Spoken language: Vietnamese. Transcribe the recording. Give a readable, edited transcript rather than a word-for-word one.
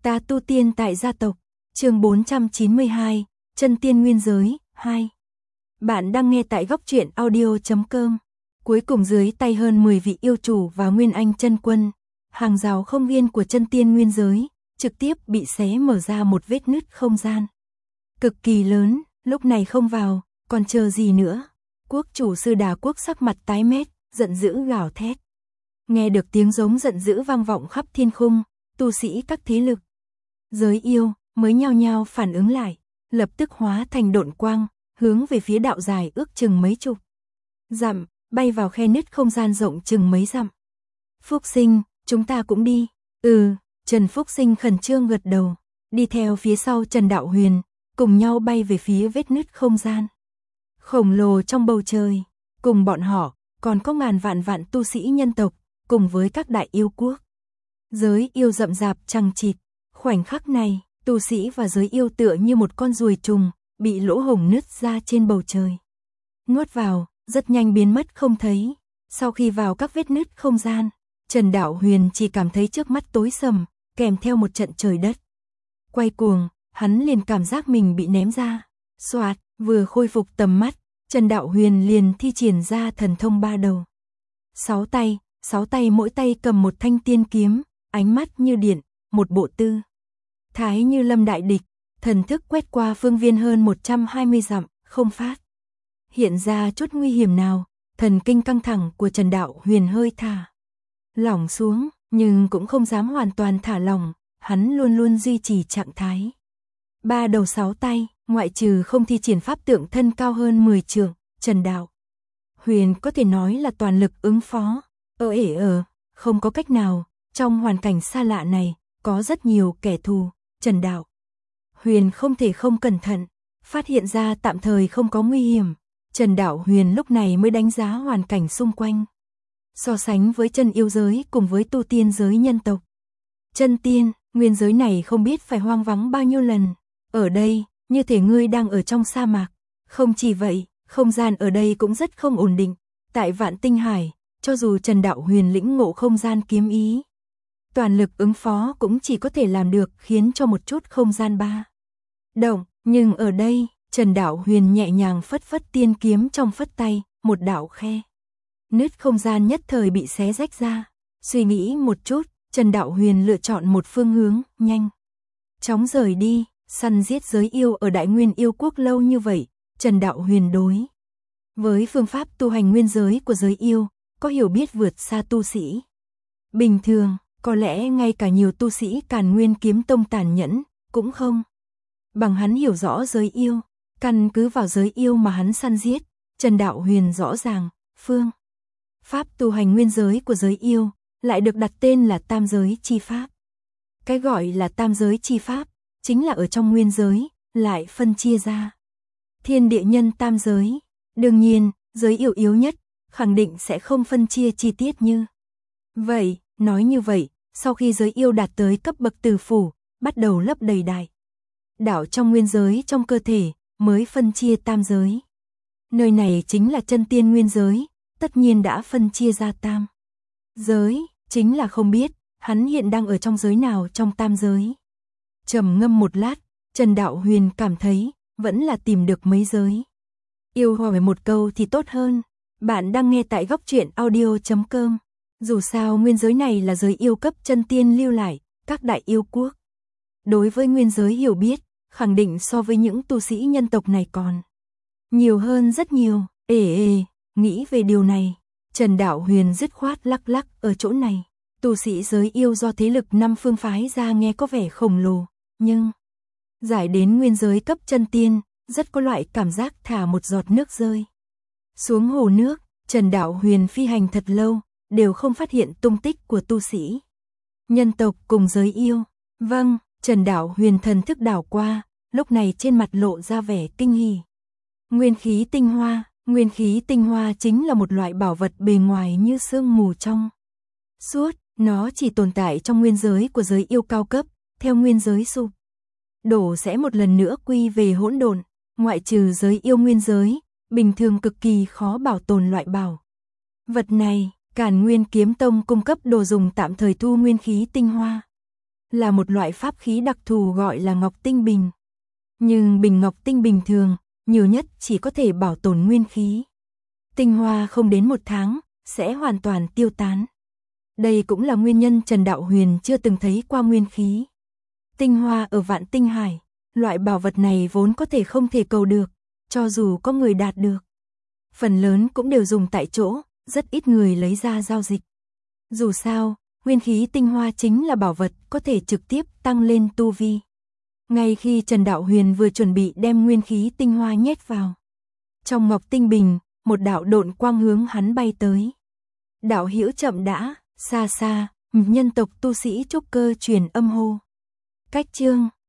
Ta tu tiên tại gia tộc, chương 492, chân tiên nguyên giới, 2. Bạn đang nghe tại góc truyện audio.com. Cuối cùng dưới tay hơn 10 vị yêu chủ và nguyên anh chân quân, hàng rào không gian của chân tiên nguyên giới, trực tiếp bị xé mở ra một vết nứt không gian. Cực kỳ lớn, lúc này không vào, còn chờ gì nữa? Quốc chủ Sư Đà Quốc sắc mặt tái mét, giận dữ gào thét. Nghe được tiếng giống giận dữ vang vọng khắp thiên khung, tu sĩ các thế lực, giới yêu mới nhao nhao phản ứng lại, lập tức hóa thành độn quang, hướng về phía đạo dài ước chừng mấy chục dặm, bay vào khe nứt không gian rộng chừng mấy dặm. Phúc Sinh, chúng ta cũng đi. Trần Phúc Sinh khẩn trương gật đầu, đi theo phía sau Trần Đạo Huyền, cùng nhau bay về phía vết nứt không gian khổng lồ trong bầu trời. Cùng bọn họ, còn có ngàn vạn tu sĩ nhân tộc, cùng với các đại yêu quốc. Giới yêu rậm rạp chằng chịt, khoảnh khắc này, tu sĩ và giới yêu tựa như một con ruồi trùng, bị lỗ hổng nứt ra trên bầu trời. Nuốt vào, rất nhanh biến mất không thấy. Sau khi vào các vết nứt không gian, Trần Đạo Huyền chỉ cảm thấy trước mắt tối sầm, kèm theo một trận trời đất quay cuồng, hắn liền cảm giác mình bị ném ra. Soạt, vừa khôi phục tầm mắt, Trần Đạo Huyền liền thi triển ra thần thông 3 đầu. 6 tay mỗi tay cầm một thanh tiên kiếm, ánh mắt như điện, một bộ tư thái như lâm đại địch, thần thức quét qua phương viên hơn 120 dặm, không phát hiện ra chút nguy hiểm nào. Thần kinh căng thẳng của Trần Đạo Huyền hơi thả lỏng xuống, nhưng cũng không dám hoàn toàn thả lỏng, hắn luôn luôn duy trì trạng thái 3 đầu 6 tay, ngoại trừ không thi triển pháp tượng thân cao hơn 10 trượng, Trần Đạo Huyền có thể nói là toàn lực ứng phó. Không có cách nào, trong hoàn cảnh xa lạ này, có rất nhiều kẻ thù, Trần Đạo Huyền không thể không cẩn thận, phát hiện ra tạm thời không có nguy hiểm. Trần Đạo Huyền lúc này mới đánh giá hoàn cảnh xung quanh. So sánh với chân yêu giới cùng với tu tiên giới nhân tộc, chân tiên, nguyên giới này không biết phải hoang vắng bao nhiêu lần. Ở đây, như thể ngươi đang ở trong sa mạc. Không chỉ vậy, không gian ở đây cũng rất không ổn định. Tại Vạn Tinh Hải, cho dù Trần Đạo Huyền lĩnh ngộ không gian kiếm ý, toàn lực ứng phó cũng chỉ có thể làm được khiến cho một chút không gian ba động. Nhưng ở đây, Trần Đạo Huyền nhẹ nhàng phất phất tiên kiếm trong phất tay, một đạo khe nứt không gian nhất thời bị xé rách ra. Suy nghĩ một chút, Trần Đạo Huyền lựa chọn một phương hướng, nhanh chóng rời đi. Săn giết giới yêu ở Đại Nguyên Yêu Quốc lâu như vậy, Trần Đạo Huyền đối với phương pháp tu hành nguyên giới của giới yêu, có hiểu biết vượt xa tu sĩ bình thường. Có lẽ ngay cả nhiều tu sĩ Càn Nguyên Kiếm Tông tàn nhẫn, cũng không bằng hắn hiểu rõ giới yêu. Căn cứ vào giới yêu mà hắn săn giết, Trần Đạo Huyền rõ ràng, phương pháp tu hành nguyên giới của giới yêu, lại được đặt tên là tam giới chi pháp. Cái gọi là tam giới chi pháp, chính là ở trong nguyên giới, lại phân chia ra thiên địa nhân tam giới. Đương nhiên, giới yêu yếu nhất, khẳng định sẽ không phân chia chi tiết như vậy. Nói như vậy, sau khi giới yêu đạt tới cấp bậc tử phủ, bắt đầu lấp đầy đại đạo trong nguyên giới trong cơ thể, mới phân chia tam giới. Nơi này chính là chân tiên nguyên giới, tất nhiên đã phân chia ra tam giới, chính là không biết, hắn hiện đang ở trong giới nào trong tam giới. Trầm ngâm một lát, Trần Đạo Huyền cảm thấy, vẫn là tìm được mấy giới yêu hỏi một câu thì tốt hơn. Bạn đang nghe tại góc truyện audio.com. Dù sao nguyên giới này là giới yêu cấp chân tiên lưu lại, các đại yêu quốc đối với nguyên giới hiểu biết, khẳng định so với những tu sĩ nhân tộc này còn nhiều hơn rất nhiều. Nghĩ về điều này, Trần Đạo Huyền dứt khoát lắc lắc ở chỗ này. Tu sĩ giới yêu do thế lực 5 phương phái ra nghe có vẻ khổng lồ, nhưng giải đến nguyên giới cấp chân tiên, rất có loại cảm giác thả một giọt nước rơi xuống hồ nước. Trần Đạo Huyền phi hành thật lâu, đều không phát hiện tung tích của tu sĩ nhân tộc cùng giới yêu. Vâng, Trần Đạo Huyền thần thức đảo qua, lúc này trên mặt lộ ra vẻ kinh hỉ. Nguyên khí tinh hoa chính là một loại bảo vật bề ngoài như sương mù trong suốt, nó chỉ tồn tại trong nguyên giới của giới yêu cao cấp, theo nguyên giới sụp đổ sẽ một lần nữa quy về hỗn độn. Ngoại trừ giới yêu nguyên giới, bình thường cực kỳ khó bảo tồn loại bảo vật này. Càn Nguyên Kiếm Tông cung cấp đồ dùng tạm thời thu nguyên khí tinh hoa là một loại pháp khí đặc thù gọi là ngọc tinh bình. Nhưng bình ngọc tinh bình thường, nhiều nhất chỉ có thể bảo tồn nguyên khí. Tinh hoa không đến 1 tháng, sẽ hoàn toàn tiêu tán. Đây cũng là nguyên nhân Trần Đạo Huyền chưa từng thấy qua nguyên khí. Tinh hoa ở Vạn Tinh Hải, loại bảo vật này vốn có thể không thể cầu được, cho dù có người đạt được. Phần lớn cũng đều dùng tại chỗ, rất ít người lấy ra giao dịch. Dù sao, nguyên khí tinh hoa chính là bảo vật có thể trực tiếp tăng lên tu vi. Ngay khi Trần Đạo Huyền vừa chuẩn bị đem nguyên khí tinh hoa nhét vào, trong ngọc tinh bình, một đạo độn quang hướng hắn bay tới. Đạo hữu chậm đã, xa xa, nhân tộc tu sĩ trúc cơ truyền âm hô. Cách chương